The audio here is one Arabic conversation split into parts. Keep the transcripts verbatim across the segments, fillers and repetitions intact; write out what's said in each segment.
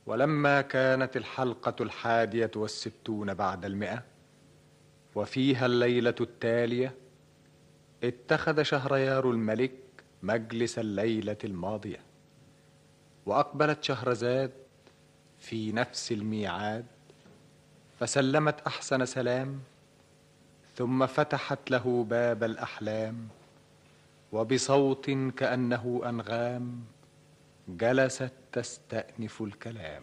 ولما كانت الحلقة الحادية والستون بعد المئة وفيها الليلة التالية، اتخذ شهريار الملك مجلس الليلة الماضية، وأقبلت شهرزاد في نفس الميعاد، فسلمت أحسن سلام، ثم فتحت له باب الأحلام، وبصوت كأنه أنغام جلست تستأنف الكلام.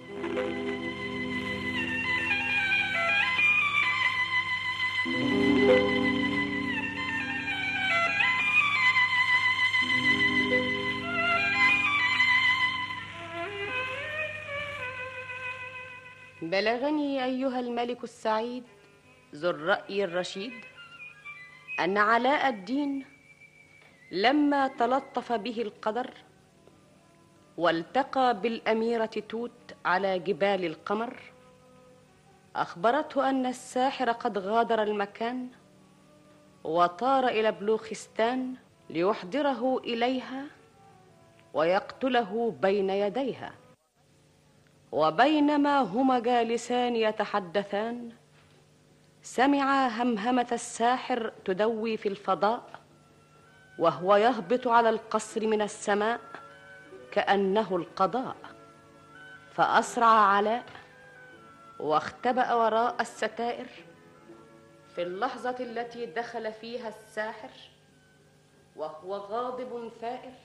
بلغني أيها الملك السعيد ذو الرأي الرشيد أن علاء الدين لما تلطف به القدر والتقى بالأميرة توت على جبال القمر، أخبرته أن الساحر قد غادر المكان وطار إلى بلوخستان ليحضره إليها ويقتله بين يديها. وبينما هما جالسان يتحدثان، سمع همهمة الساحر تدوي في الفضاء وهو يهبط على القصر من السماء كأنه القضاء، فأسرع علاء واختبأ وراء الستائر. في اللحظة التي دخل فيها الساحر وهو غاضب ثائر،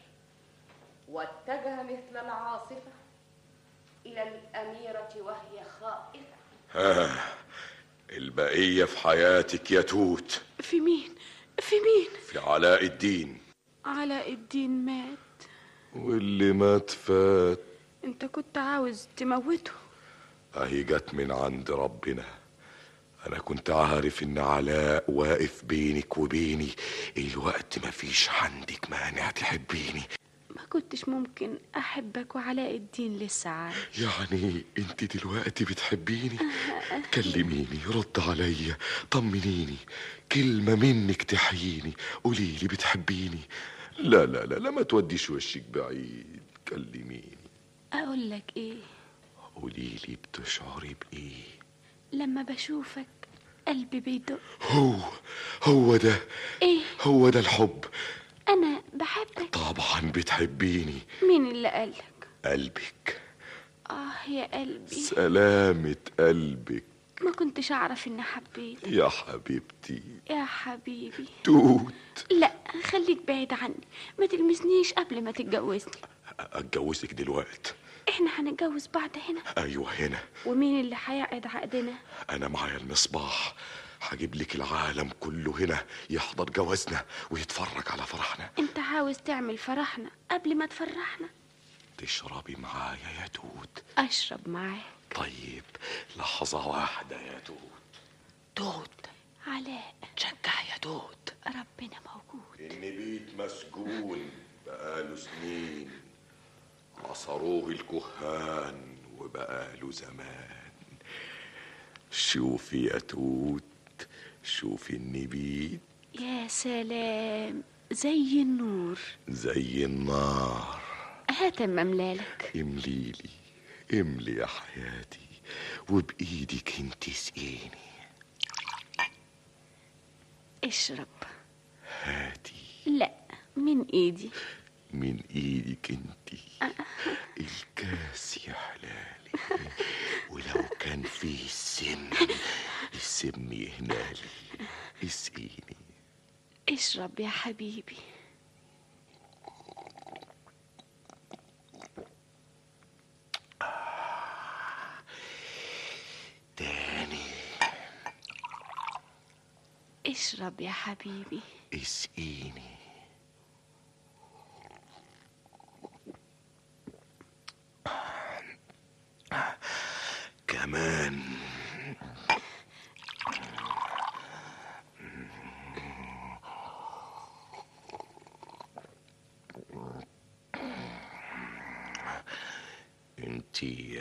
واتجه مثل العاصفة إلى الأميرة وهي خائفة. ها، البقية في حياتك يا توت. في مين؟ في مين؟ في علاء الدين. علاء الدين مات، واللي مات فات. انت كنت عاوز تموته. اهي جت من عند ربنا. انا كنت عارف ان علاء واقف بينك وبيني، الوقت مفيش عندك مانع تحبيني. ما كنتش ممكن احبك وعلاء الدين لسه عايش. يعني انت دلوقتي بتحبيني؟ كلميني، رد عليا، طمنيني، كلمة منك تحييني، قوليلي بتحبيني. لا لا لا لا، ما توديش وشك بعيد، كلميني. اقول لك ايه؟ قوليلي بتشعري بايه لما بشوفك قلبي بيدق. هو هو ده ايه؟ هو ده الحب. انا بحبك. طبعا بتحبيني. مين اللي قالك؟ قلبك. اه يا قلبي. سلامة قلبك. ما كنتش اعرف اني حبيتك يا حبيبتي. يا حبيبي. توت. لا، خليك بعيد عني، ما تلمسنيش قبل ما تتجوزني. اتجوزك دلوقتي؟ احنا هنتجوز بعض هنا؟ ايوه هنا. ومين اللي هيعقد عقدنا؟ انا معايا المصباح، هجيب لك العالم كله هنا يحضر جوازنا ويتفرج على فرحنا. انت عاوز تعمل فرحنا قبل ما تفرحنا؟ تشربي معايا يا توت؟ اشرب معاك. طيب لحظة واحدة يا توت. توت. علاء. شجع يا توت، ربنا موجود. النبيت مسجون بقاله سنين، عصروه الكهان وبقاله زمان. شوفي يا توت، شوفي النبيت. يا سلام، زي النور زي النار. هات اما املالك. امليلي، املي يا حياتي، وبايدك انت سقيني. اشرب. هاتي. لا، من ايدي. من ايدك انت. الكاس يا حلالي، ولو كان فيه سم، السم يهنالي. اسقيني. اشرب يا حبيبي. تاني. اشرب يا حبيبي. اسقيني. كمان. انتي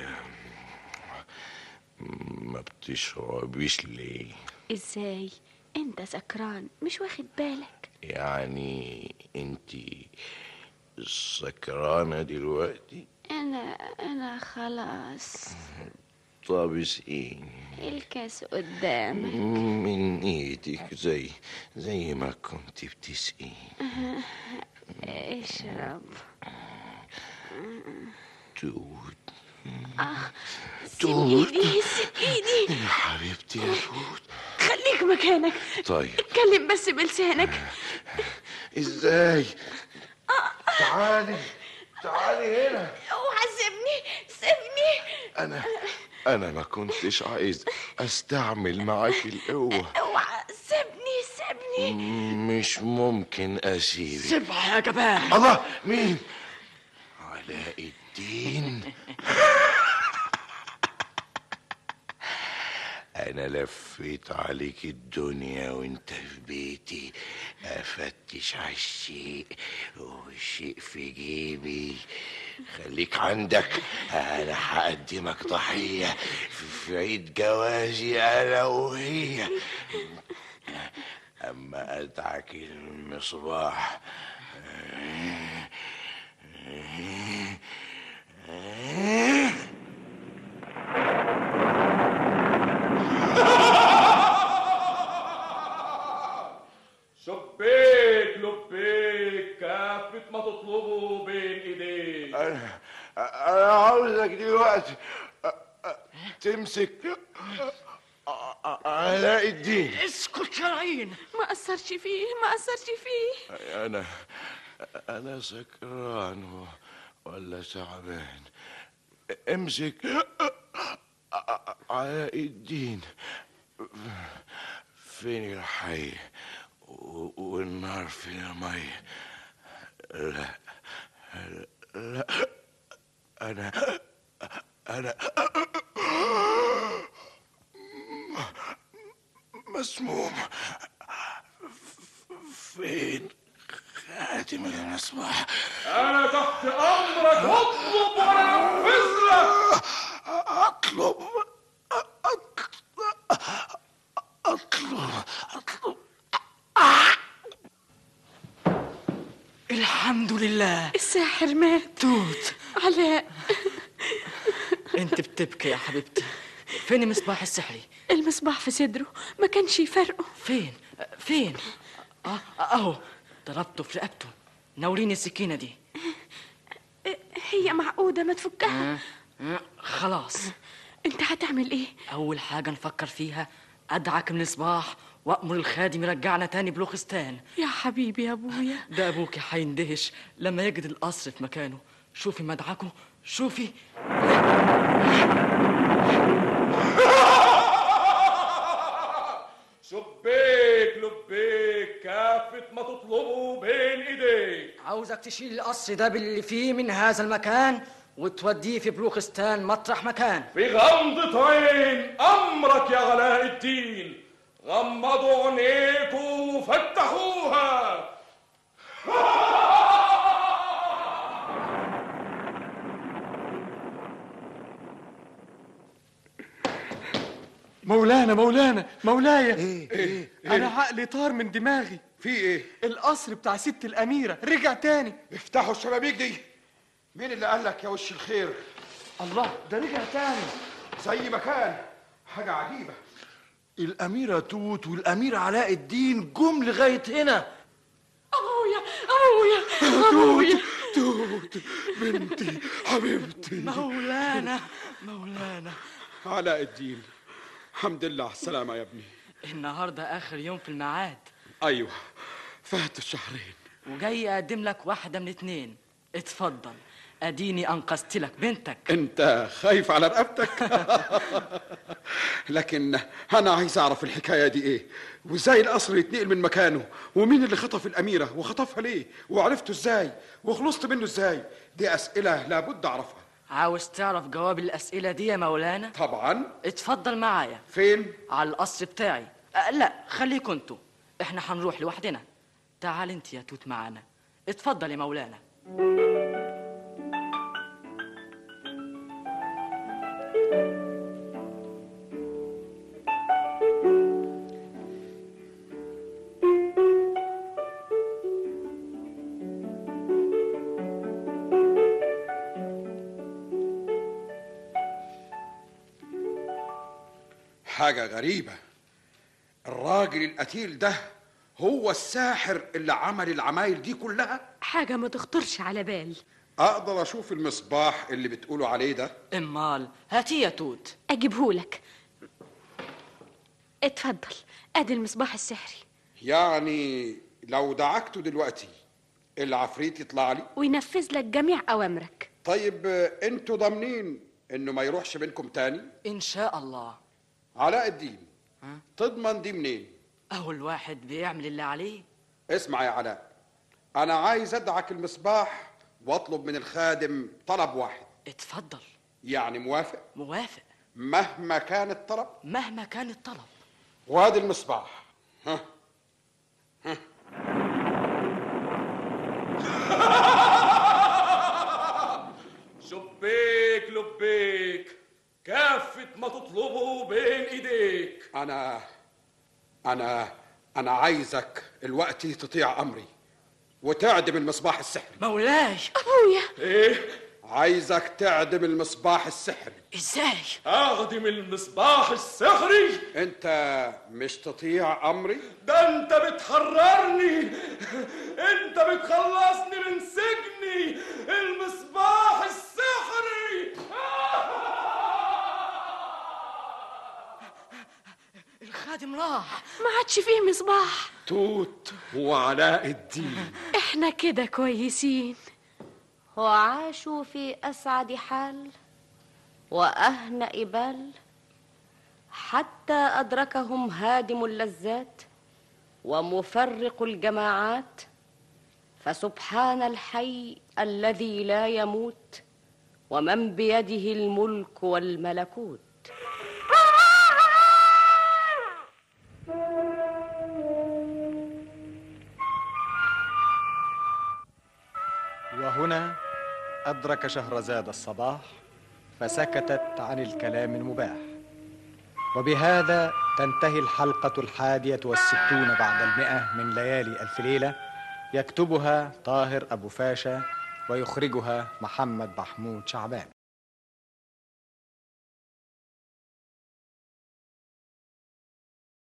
ما بتشربيش ليه؟ ازاي؟ انت سكران مش واخد بالك؟ يعني انتي سكرانة دلوقتي؟ انا انا خلاص. طب اسقيني الكاس قدامك. من ايدك زي زي ما كنت بتسقيني. اشرب. توت اه توت سيب ايدي سيب ايدي يا حبيبتي يا توت. خليك مكانك. طيب اتكلم بس بلسانك. ازاي؟ تعالي تعالي هنا. اوعى سيبني سيبني. انا انا ما كنتش عايز استعمل معاك القوة. اوعى سيبني سيبني. مش ممكن اسيبك. سيبها يا جبان. الله، مين؟ علاء الدين. انا لفيت عليك الدنيا وانت في بيتي، افتش على الشيء والشيء في جيبي. خليك عندك، انا هقدمك ضحية في عيد جوازي انا وهي. اما ادعك المصباح شبيك لبيك كافة ما تطلبه بين ايديك. انا انا عاوزك دلوقتي تمسك علاء الدين. اسكت يا رعين. ما اثرش فيه ما اثرش فيه. انا انا سكران ولا تعبان. امسك علاء الدين. فين الحي والنار في المية؟ لا لا انا انا مسموم. فين خاتم المصباح؟ انا تحت امرك، اطلب وانا انفذ لك. اطلب اطلب اطلب. الحمد لله. الساحر مات. توت. علاء. انت بتبكي يا حبيبتي. فين المصباح السحري؟ المصباح في صدره، ما كانش يفرقه. فين فين؟ اه اهو ضربته في رقبته. ناوليني السكينة دي. هي معقودة ما تفكها؟ آه. آه. خلاص. انت هتعمل ايه؟ اول حاجة نفكر فيها ادعك من المصباح وامر الخادم يرجعنا تاني بلوخستان. يا حبيبي يا ابويا. ده ابوكي هيندهش لما يجد القصر في مكانه. شوفي مدعكه، شوفي. شبيك لبيك كافة ما تطلبه بين ايديك. عاوزك تشيل القصر ده باللي فيه من هذا المكان وتوديه في بلوخستان مطرح مكان. في غمضة عين امرك يا علاء الدين. غمضوا عينيكم وفتحوها. مولانا مولانا مولاي. ايه ايه انا عقلي طار من دماغي. في ايه؟ القصر بتاع ست الاميره رجع تاني. افتحوا الشبابيك دي. مين اللي قال لك يا وش الخير؟ الله، ده رجع تاني زي ما كان. حاجه عجيبه. الأميرة توت والأمير علاء الدين جم لغاية هنا. ابويا ابويا ابويا. توت بنتي حبيبتي. مولانا مولانا. علاء الدين، الحمد لله على السلامه يا ابني. النهارده اخر يوم في الميعاد. ايوه، فات الشهرين. وجاي اقدم لك واحده من اتنين. اتفضل، اديني انقذت لك بنتك. انت خايف على رقبتك؟ لكن انا عايز اعرف الحكايه دي ايه، وازاي القصر يتنقل من مكانه، ومين اللي خطف الاميره وخطفها ليه، وعرفته ازاي، وخلصت منه ازاي. دي اسئله لابد اعرفها. عاوز تعرف جواب الاسئله دي يا مولانا؟ طبعا. اتفضل معايا. فين؟ على القصر بتاعي. أه لا، خليكوا انتوا، احنا هنروح لوحدنا. تعال انت يا توت معانا. اتفضل يا مولانا. حاجة غريبة. الراجل القتيل ده هو الساحر اللي عمل العمايل دي كلها؟ حاجة ما تخطرش على بال. أقدر أشوف المصباح اللي بتقولوا عليه ده؟ امال هاتيه يا توت. اجيبهولك. اتفضل، ادي المصباح السحري. يعني لو دعكته دلوقتي العفريت يطلع لي وينفذ لك جميع اوامرك. طيب انتوا ضامنين انه ما يروحش بينكم تاني؟ ان شاء الله. علاء الدين، ها؟ تضمن دي منين؟ اول واحد بيعمل اللي عليه. اسمع يا علاء، انا عايز ادعك المصباح واطلب من الخادم طلب واحد. اتفضل. يعني موافق؟ موافق مهما كان الطلب؟ مهما كان الطلب. وادي المصباح. ها ها شبيك لبيك، كافة ما تطلبه بين ايديك. انا انا انا عايزك الوقت تطيع امري وتعدم المصباح السحري. مولاي. ابويا. ايه؟ عايزك تعدم المصباح السحري. ازاي؟ اخدم المصباح السحري؟ انت مش تطيع امري؟ ده انت بتحررني، انت بتخلصني من سجني، المصباح السحري. الخادم راح. ما عادش فيه مصباح. توت وعلاء الدين. احنا كده كويسين. وعاشوا في أسعد حال وأهنأ بال، حتى أدركهم هادم اللذات ومفرق الجماعات، فسبحان الحي الذي لا يموت ومن بيده الملك والملكوت. وهنا أدرك شهرزاد الصباح فسكتت عن الكلام المباح. وبهذا تنتهي الحلقة الحادية والستون بعد المئة من ليالي ألف ليلة، يكتبها طاهر أبو فاشا ويخرجها محمد محمود شعبان.